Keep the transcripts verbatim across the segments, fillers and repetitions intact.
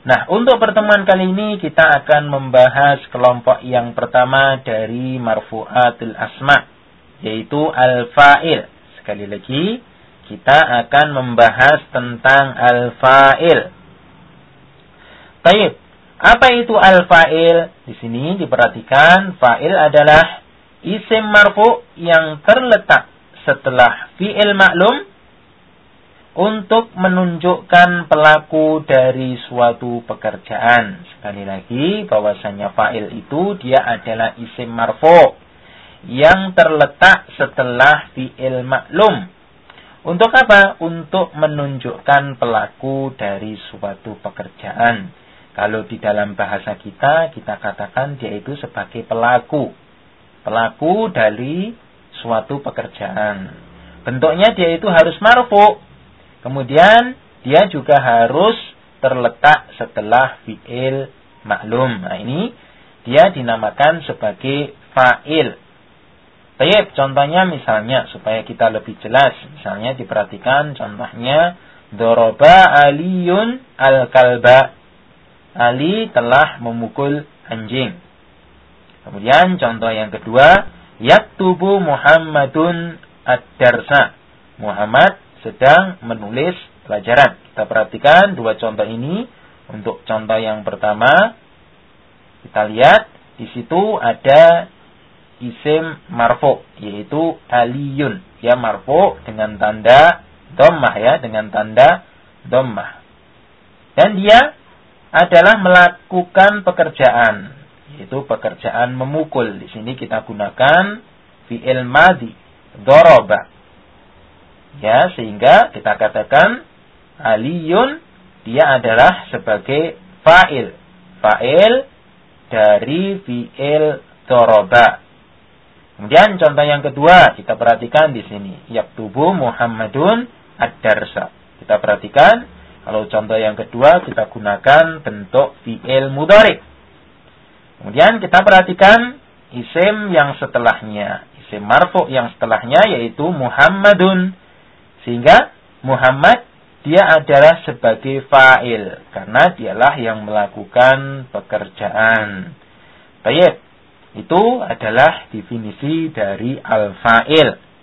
Nah, untuk pertemuan kali ini kita akan membahas kelompok yang pertama dari marfu'atul asma, yaitu al-fa'il. Sekali lagi, kita akan membahas tentang al-fa'il. Baik, apa itu al-fa'il? Di sini diperhatikan, fa'il adalah isim marfu' yang terletak setelah fi'il maklum untuk menunjukkan pelaku dari suatu pekerjaan. Sekali lagi, bahwasanya fa'il itu dia adalah isim marfu' yang terletak setelah fi'il maklum. Untuk apa? Untuk menunjukkan pelaku dari suatu pekerjaan. Kalau di dalam bahasa kita, kita katakan dia itu sebagai pelaku. Pelaku dari suatu pekerjaan. Bentuknya dia itu harus marfu'. Kemudian dia juga harus terletak setelah fi'il maklum. Nah, ini dia dinamakan sebagai fa'il. Baik, contohnya misalnya supaya kita lebih jelas. Misalnya diperhatikan contohnya Doroba Aliyun al-kalba. Ali telah memukul anjing. Kemudian contoh yang kedua, Yaktubu Muhammadun ad-darsa. Muhammad sedang menulis pelajaran. Kita perhatikan dua contoh ini. Untuk contoh yang pertama, kita lihat di situ ada isim marfu, yaitu aliyun. Dia marfu dengan tanda dhammah ya, dengan tanda dhammah. Dan dia adalah melakukan pekerjaan, yaitu pekerjaan memukul. Di sini kita gunakan fi'il madhi, daraba. Ya, sehingga kita katakan aliyun dia adalah sebagai fa'il. Fa'il dari fi'il daraba. Kemudian contoh yang kedua kita perhatikan di sini, yaktubu Muhammadun ad-darsa. Kita perhatikan kalau contoh yang kedua kita gunakan bentuk fi'il mudhari'. Kemudian kita perhatikan isim yang setelahnya, isim marfu' yang setelahnya yaitu Muhammadun. Sehingga Muhammad dia adalah sebagai fa'il karena dialah yang melakukan pekerjaan. Baik, itu adalah definisi dari al-fa'il.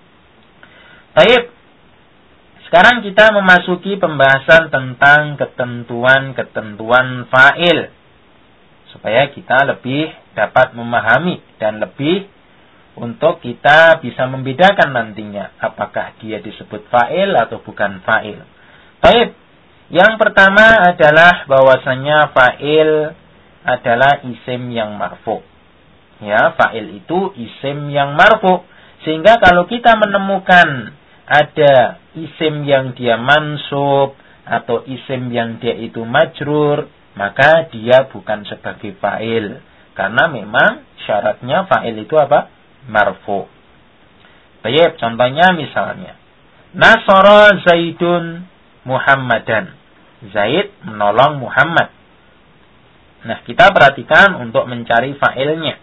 Baik, sekarang kita memasuki pembahasan tentang ketentuan-ketentuan fa'il supaya kita lebih dapat memahami dan lebih untuk kita bisa membedakan nantinya apakah dia disebut fa'il atau bukan fa'il. Baik, yang pertama adalah bahwasanya fa'il adalah isim yang marfu. Ya, fa'il itu isim yang marfu. Sehingga kalau kita menemukan ada isim yang dia mansub atau isim yang dia itu majrur, maka dia bukan sebagai fa'il. Karena memang syaratnya fa'il itu apa? Marfu. Baik, contohnya misalnya Nasara Zaidun Muhammadan. Zaid menolong Muhammad. Nah, kita perhatikan untuk mencari fa'ilnya.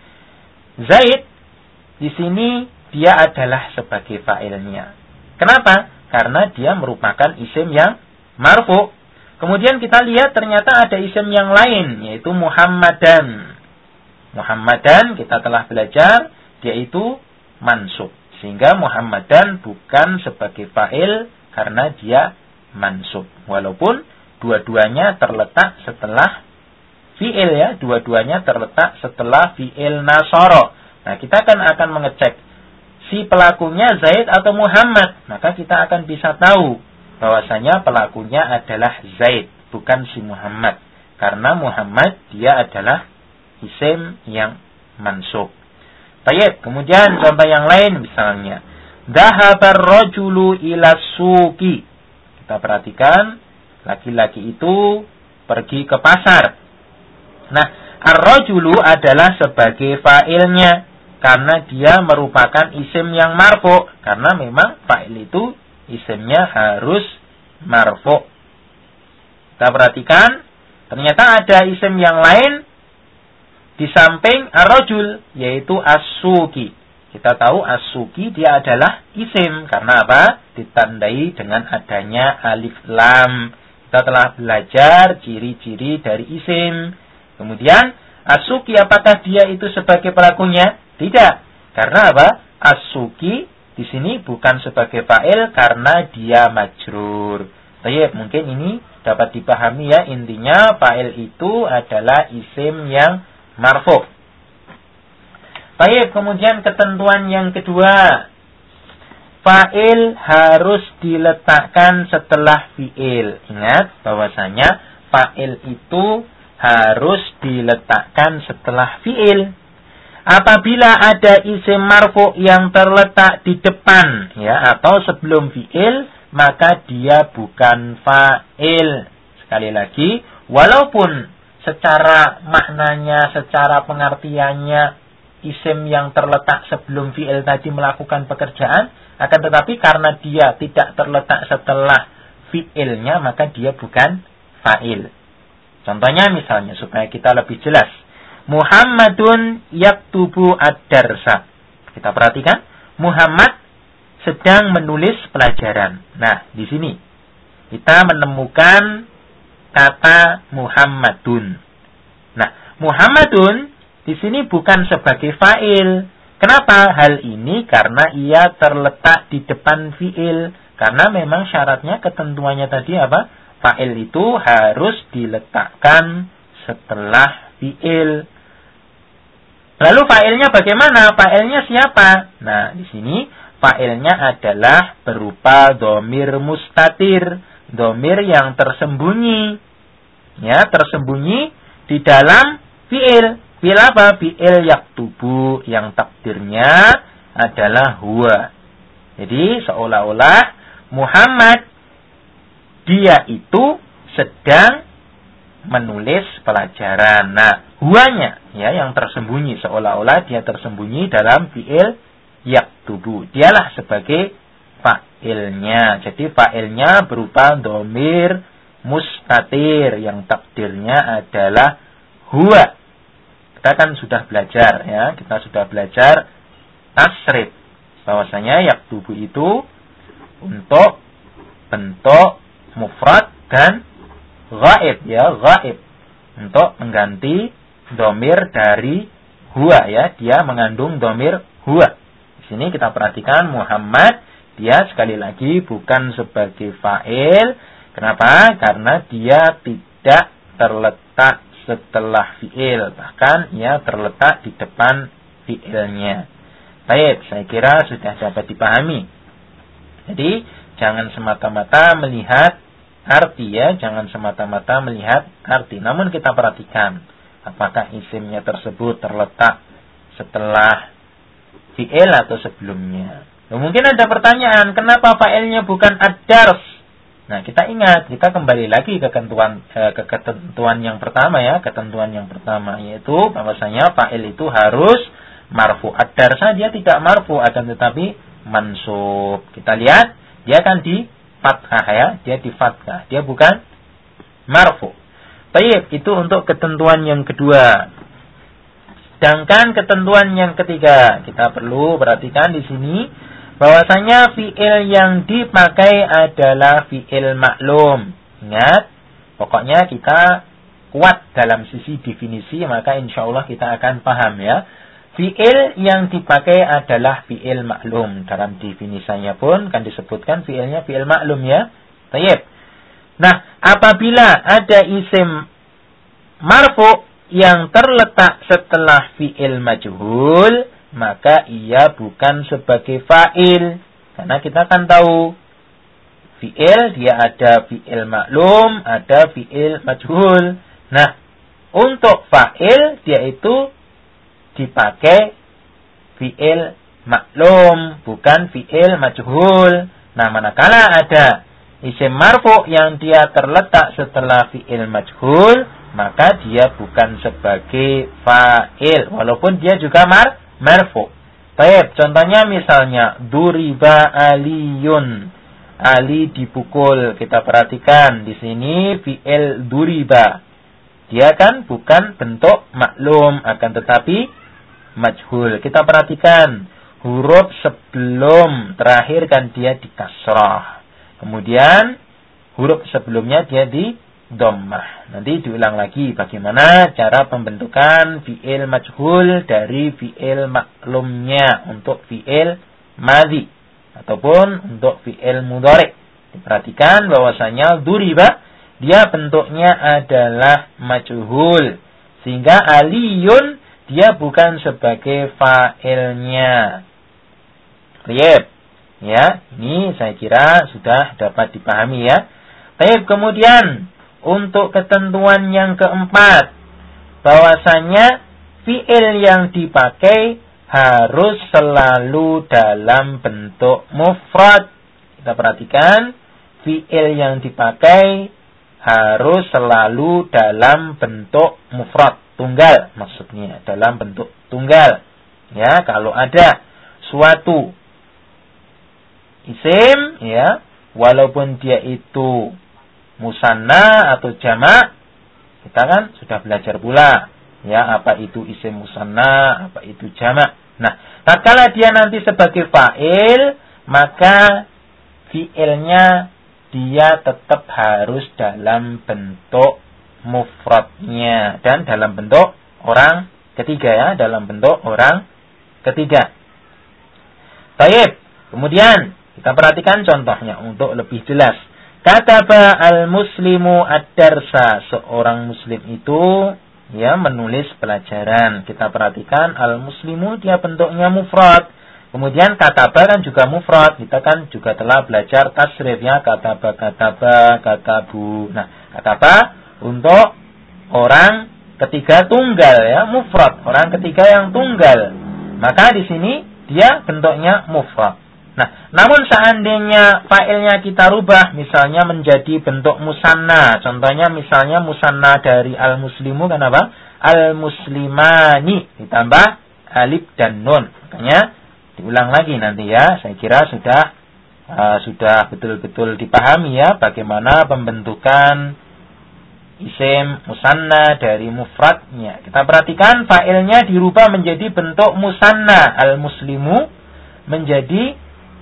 Zaid di sini dia adalah sebagai fa'ilnya. Kenapa? Karena dia merupakan isim yang marfu. Kemudian kita lihat ternyata ada isim yang lain yaitu Muhammadan. Muhammadan kita telah belajar yaitu mansub. Sehingga Muhammadan bukan sebagai fa'il karena dia mansub. Walaupun dua-duanya terletak setelah fi'il ya. Dua-duanya terletak setelah fi'il nasara. Nah, kita kan akan mengecek si pelakunya Zaid atau Muhammad. Maka kita akan bisa tahu bahwasanya pelakunya adalah Zaid, bukan si Muhammad. Karena Muhammad dia adalah isim yang mansub. Baik, kemudian contoh yang lain misalnya Dhahabar rajulu ila suqi. Kita perhatikan laki-laki itu pergi ke pasar. Nah, ar-rajulu adalah sebagai fa'ilnya karena dia merupakan isim yang marfu. Karena memang fa'il itu isimnya harus marfu. Kita perhatikan ternyata ada isim yang lain di samping ar-rajul, yaitu as-suqi. Kita tahu as-suqi dia adalah isim. Karena apa? Ditandai dengan adanya alif lam. Kita Kita telah belajar ciri-ciri dari isim. Kemudian, as-suki apakah dia itu sebagai pelakunya? Tidak. Karena apa? As-suki di sini bukan sebagai fa'il karena dia majrur. Baik, mungkin ini dapat dipahami ya. Intinya fa'il itu adalah isim yang marfu'. Baik, kemudian ketentuan yang kedua. Fa'il harus diletakkan setelah fi'il. Ingat bahwasanya fa'il itu harus diletakkan setelah fi'il. Apabila ada isim marfu yang terletak di depan ya atau sebelum fi'il, maka dia bukan fa'il. Sekali lagi, walaupun secara maknanya, secara pengertiannya isim yang terletak sebelum fi'il tadi melakukan pekerjaan, akan tetapi karena dia tidak terletak setelah fi'ilnya, maka dia bukan fa'il. Contohnya misalnya supaya kita lebih jelas. Muhammadun yaktubu ad-darsa. Kita perhatikan, Muhammad sedang menulis pelajaran. Nah, di sini kita menemukan kata Muhammadun. Nah, Muhammadun di sini bukan sebagai fa'il. Kenapa hal ini? Karena ia terletak di depan fi'il. Karena memang syaratnya, ketentuannya tadi apa? Fa'il itu harus diletakkan setelah fi'il. Lalu fa'ilnya bagaimana? Fa'ilnya siapa? Nah, di sini fa'ilnya adalah berupa dhamir mustatir, dhamir yang tersembunyi. Ya, tersembunyi di dalam fi'il. Fi'il apa? Fi'il yaktubu yang takdirnya adalah huwa. Jadi seolah-olah Muhammad dia itu sedang menulis pelajaran. Nah, huwanya ya yang tersembunyi, seolah-olah dia tersembunyi dalam fi'il yaktubu. Dialah sebagai fa'ilnya. Jadi fa'ilnya berupa dhamir mustatir yang takdirnya adalah huwa. Kita kan sudah belajar ya, kita sudah belajar tasrif bahwasanya yaktubu itu untuk bentuk mufrad dan ghaib ya, ghaib untuk mengganti dhamir dari huwa ya, dia mengandung dhamir huwa. Di sini kita perhatikan Muhammad dia sekali lagi bukan sebagai fa'il. Kenapa? Karena dia tidak terletak setelah fi'il, bahkan ia terletak di depan fi'ilnya. Baik, saya kira sudah dapat dipahami. Jadi jangan semata-mata melihat arti ya, jangan semata-mata melihat arti. Namun kita perhatikan apakah isimnya tersebut terletak setelah fi'il atau sebelumnya. Nah, mungkin ada pertanyaan, kenapa fa'ilnya bukan ad-dars? Nah, kita ingat, kita kembali lagi ke ketentuan eh, ke ketentuan yang pertama ya, ketentuan yang pertama yaitu bahwasanya fa'il itu harus marfu. Ad-darsa dia tidak marfu akan tetapi mansub. Kita lihat, dia kan di fathah ya, dia di fathah, dia bukan marfu. Baik, itu untuk ketentuan yang kedua. Sedangkan ketentuan yang ketiga, kita perlu perhatikan di sini bahwasanya fi'il yang dipakai adalah fi'il maklum. Ingat, pokoknya kita kuat dalam sisi definisi, maka insya Allah kita akan paham ya. Fi'il yang dipakai adalah fi'il maklum. Dalam definisinya pun kan disebutkan fi'ilnya fi'il maklum ya. Baik. Nah, apabila ada isim marfu yang terletak setelah fi'il majhul, maka ia bukan sebagai fa'il. Karena kita kan tahu fi'il dia ada fi'il maklum, ada fi'il majhul. Nah, untuk fa'il dia itu dipakai fi'il maklum, bukan fi'il majhul. Nah, manakala ada isim marfu yang dia terletak setelah fi'il majhul, maka dia bukan sebagai fa'il, walaupun dia juga mar marfu. Baik, contohnya misalnya duriba aliyun. Ali dipukul. Kita perhatikan di sini fi'il duriba. Dia kan bukan bentuk maklum, akan tetapi majhul. Kita perhatikan huruf sebelum terakhir kan dia di kasrah. Kemudian huruf sebelumnya dia di dhammah. Nanti diulang lagi bagaimana cara pembentukan fi'il majhul dari fi'il maklumnya untuk fi'il madhi ataupun untuk fi'il mudhari'. Diperhatikan bahwasanya duriba dia bentuknya adalah majhul, sehingga aliyun dia bukan sebagai fa'ilnya. Baik. Ya, ini saya kira sudah dapat dipahami ya. Baik, kemudian untuk ketentuan yang keempat, bahwasanya fi'il yang dipakai harus selalu dalam bentuk mufrad. Kita perhatikan, fi'il yang dipakai harus selalu dalam bentuk mufrad, tunggal maksudnya, dalam bentuk tunggal. Ya, kalau ada suatu isim ya, walaupun dia itu musanna atau jamak, kita kan sudah belajar pula ya apa itu isim musanna, apa itu jamak. Nah, tatkala dia nanti sebagai fa'il, maka fi'ilnya dia tetap harus dalam bentuk mufradnya dan dalam bentuk orang ketiga ya, dalam bentuk orang ketiga. Baik, kemudian kita perhatikan contohnya untuk lebih jelas. Kataba al-muslimu ad-darsa, seorang muslim itu ya menulis pelajaran. Kita perhatikan al-muslimu dia bentuknya mufrad. Kemudian kataba kan juga mufrad. Kita kan juga telah belajar tasrifnya kataba, kataba, katabu. Nah, kataba untuk orang ketiga tunggal ya, mufrad. Orang ketiga yang tunggal. Maka di sini dia bentuknya mufrad. Nah, namun seandainya fa'ilnya kita rubah, misalnya menjadi bentuk musanna. Contohnya misalnya musanna dari al-muslimu kan apa? Al-muslimani. Ditambah alif dan nun. Makanya diulang lagi nanti ya. Saya kira sudah uh, sudah betul-betul dipahami ya bagaimana pembentukan isim musanna dari mufradnya. Kita perhatikan fa'ilnya dirubah menjadi bentuk musanna. Al-muslimu menjadi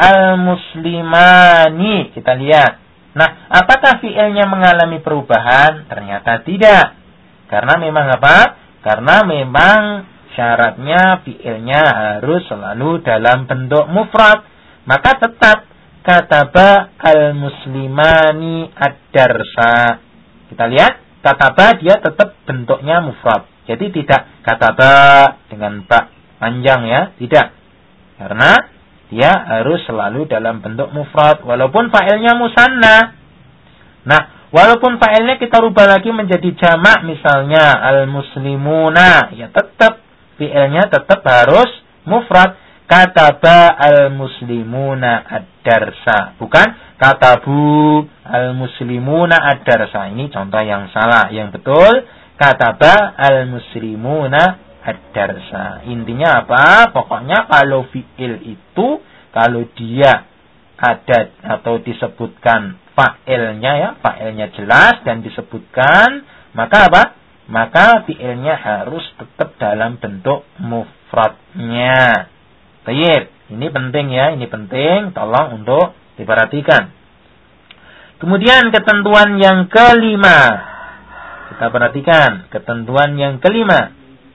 al-muslimani. Kita lihat. Nah, apakah fi'ilnya mengalami perubahan? Ternyata tidak. Karena memang apa? Karena memang syaratnya fi'ilnya harus selalu dalam bentuk mufrad. Maka tetap kataba al-muslimani ad-darsa. Kita lihat, kataba dia tetap bentuknya mufrad. Jadi tidak kataba dengan ba panjang ya, tidak. Karena dia harus selalu dalam bentuk mufrad walaupun fa'ilnya musanna. Nah, walaupun fa'ilnya kita rubah lagi menjadi jamak misalnya al-muslimuna, ya tetap fi'ilnya tetap harus mufrad. Kataba al-muslimuna ad-darsa, bukan katabu al-muslimuna ad-darsa. Ini contoh yang salah. Yang betul kataba al-muslimuna ad-darsa. Intinya apa? Pokoknya kalau fi'il itu, kalau dia ada atau disebutkan fa'ilnya ya, fa'ilnya jelas dan disebutkan, maka apa? Maka fi'ilnya harus tetap dalam bentuk mufradnya. Baik, ini penting ya, ini penting, tolong untuk diperhatikan. Kemudian ketentuan yang kelima. Kita perhatikan ketentuan yang kelima.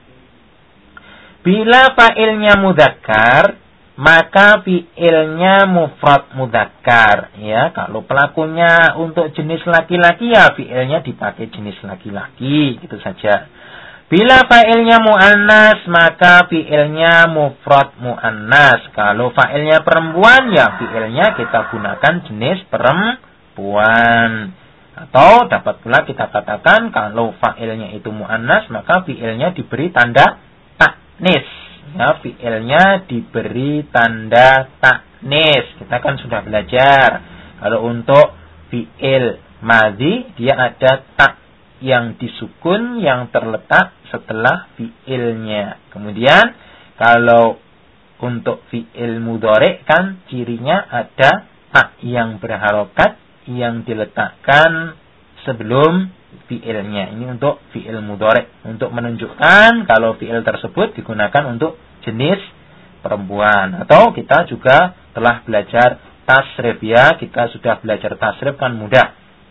Bila fa'ilnya mudzakkar, maka fi'ilnya mufrad mudzakkar. Ya, kalau pelakunya untuk jenis laki-laki, ya fi'ilnya dipakai jenis laki-laki, gitu saja. Bila fa'ilnya mu'annas, maka fi'ilnya mufrad mu'annas. Kalau fa'ilnya perempuan, ya fi'ilnya kita gunakan jenis perempuan. Atau dapat pula kita katakan kalau fa'ilnya itu mu'annas, maka fi'ilnya diberi tanda taknis. Ya, fi'ilnya diberi tanda taknis. Kita kan sudah belajar. Kalau untuk fi'il madhi, dia ada tak yang disukun yang terletak setelah fi'ilnya. Kemudian kalau untuk fi'il mudhari kan cirinya ada tak yang berharokat yang diletakkan sebelum fi'ilnya. Ini untuk fi'il mudhari, untuk menunjukkan kalau fi'il tersebut digunakan untuk jenis perempuan. Atau kita juga telah belajar tasrif ya, kita sudah belajar tasrif kan mudah.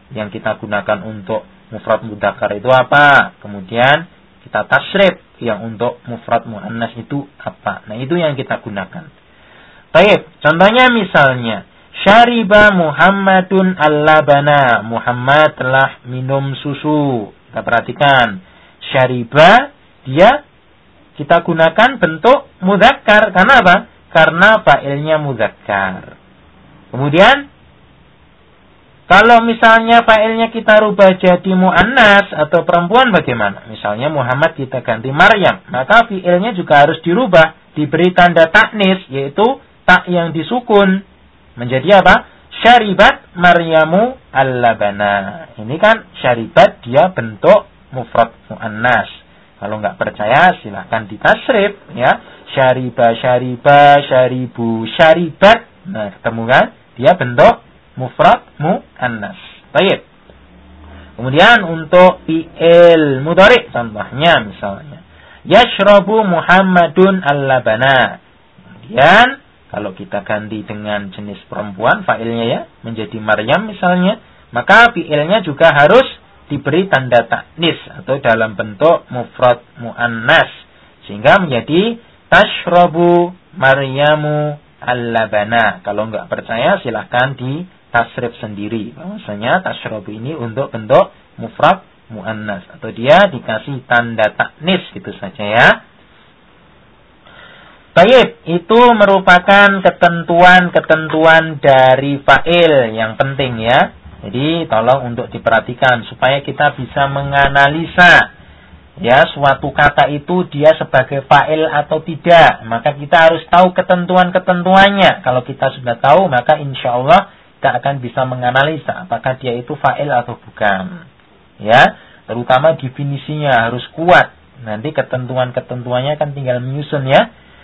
yang kita gunakan untuk mufrad mudzakkar itu apa, kemudian kita tasrif yang untuk mufrad muannas itu apa. Nah, itu yang kita gunakan. Baik, contohnya misalnya syariba Muhammadun al-labana, Muhammad telah minum susu. Kita perhatikan, syariba dia kita gunakan bentuk mudzakkar. Karena apa? Karena fa'ilnya mudzakkar. Kemudian kalau misalnya fa'ilnya kita rubah jadi mu'annas atau perempuan bagaimana? Misalnya Muhammad kita ganti Maryam. Maka fi'ilnya juga harus dirubah. Diberi tanda taknis, yaitu tak yang disukun. Menjadi apa? Syaribat Maryamu al-labana. Ini kan syaribat dia bentuk mufrad mu'annas. Kalau nggak percaya silahkan ditasrif. Ya. Syariba, syariba, syaribu, syaribat. Nah, ketemu kan? Dia bentuk mufrad muannas. Baik. Kemudian untuk fi'il mudhari contohnya misalnya yashrabu Muhammadun al-labana. Kemudian kalau kita ganti dengan jenis perempuan fa'ilnya ya menjadi Maryam misalnya, maka fi'ilnya juga harus diberi tanda taknis atau dalam bentuk mufrad muannas sehingga menjadi tashrabu Maryamu al-labana. Kalau enggak percaya silahkan di tasrif sendiri. Maksudnya tashrabu ini untuk bentuk mufrad muannas atau dia dikasih tanda taknis gitu saja ya. Baik, itu merupakan ketentuan-ketentuan dari fa'il yang penting ya. Jadi tolong untuk diperhatikan supaya kita bisa menganalisa ya suatu kata itu dia sebagai fa'il atau tidak. Maka kita harus tahu ketentuan-ketentuannya. Kalau kita sudah tahu maka insya Allah kita akan bisa menganalisa apakah dia itu fa'il atau bukan. Ya, terutama definisinya harus kuat. Nanti ketentuan-ketentuannya kan tinggal menyusun ya.